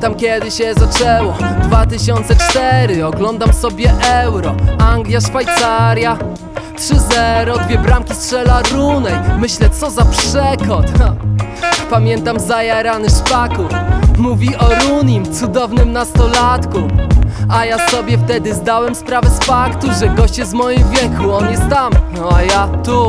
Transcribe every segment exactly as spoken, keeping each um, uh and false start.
Pamiętam kiedy się zaczęło dwa tysiące cztery, oglądam sobie Euro, Anglia, Szwajcaria trzy zero, dwie bramki strzela Rooney. Myślę, co za przekot. ha. Pamiętam zajarany Szpaku, mówi o Roonim, cudownym nastolatku. A ja sobie wtedy zdałem sprawę z faktu, że gość jest w moim wieku, on jest tam, no a ja tu.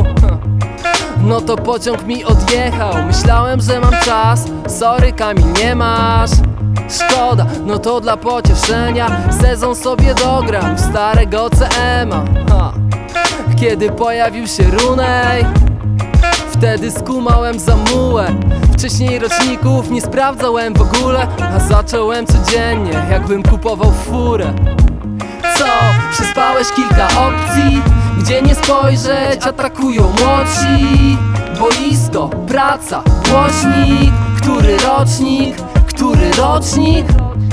No to pociąg mi odjechał, myślałem, że mam czas. Sorry Kamil, nie masz. Szkoda, no to dla pocieszenia sezon sobie dogram w starego C M a. Kiedy pojawił się Rooney, wtedy skumałem zamułę. Wcześniej roczników nie sprawdzałem w ogóle, a zacząłem codziennie, jakbym kupował furę. Co? Przespałeś kilka opcji, gdzie nie spojrzeć, atakują młodsi. Boisko, praca, głośnik. Który rocznik? Który rocznik?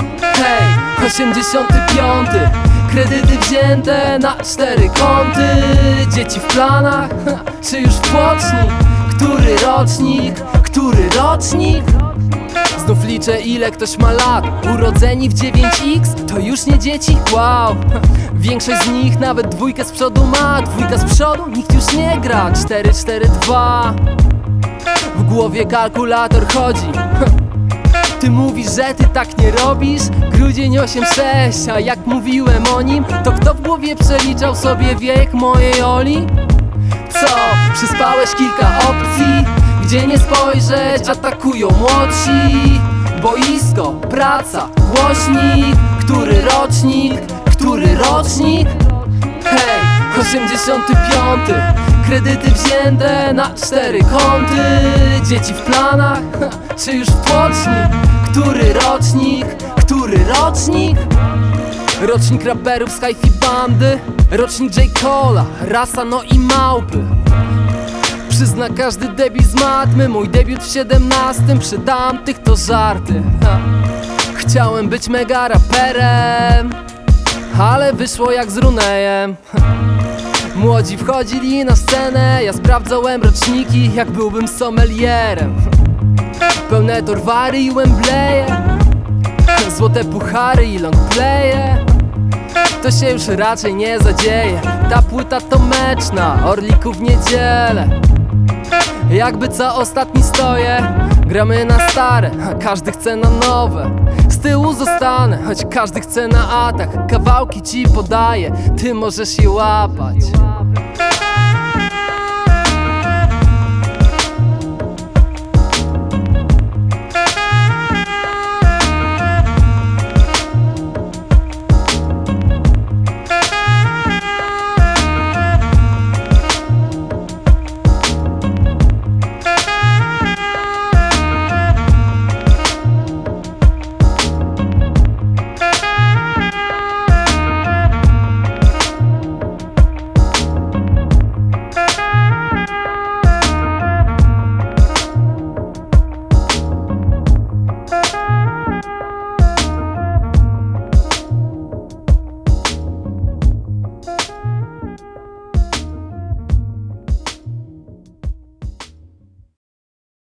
Hej, osiemdziesiąty piąty. Kredyty wzięte na cztery kąty. Dzieci w planach, czy już płoczni? Który rocznik? Który rocznik? Znów liczę ile ktoś ma lat. Urodzeni w dziewięć iks to już nie dzieci? Wow. Większość z nich nawet dwójkę z przodu ma. Dwójka z przodu? Nikt już nie gra. Cztery cztery dwa. W głowie kalkulator chodzi. Ty mówisz, że ty tak nie robisz? Grudzień osiem sześć, a jak mówiłem o nim, to kto w głowie przeliczał sobie wiek mojej Oli? Co? Przespałeś kilka opcji, gdzie nie spojrzeć, atakują młodsi. Boisko, praca, głośnik. Który rocznik? Który rocznik? Hej, osiemdziesiąty piąty. Kredyty wzięte na cztery kąty. Dzieci w planach, czy już w płoczni? Który rocznik? Który rocznik? Rocznik raperów z hi-fi bandy, rocznik J. Cola, Rasa, no i małpy. Przyzna każdy debil z matmy, mój debiut w siedemnastym, przy tamtych to żarty. ha. Chciałem być mega raperem, ale wyszło jak z Rooneyem. Młodzi wchodzili na scenę, ja sprawdzałem roczniki, jak byłbym sommelierem. Pełne torwary i Wembleje, złote puchary i longplaye. To się już raczej nie zadzieje. Ta płyta to mecz na Orliku w niedzielę. Jakby co ostatni stoję, gramy na stare, a każdy chce na nowe. Z tyłu zostanę, choć każdy chce na atak. Kawałki ci podaję, ty możesz je łapać.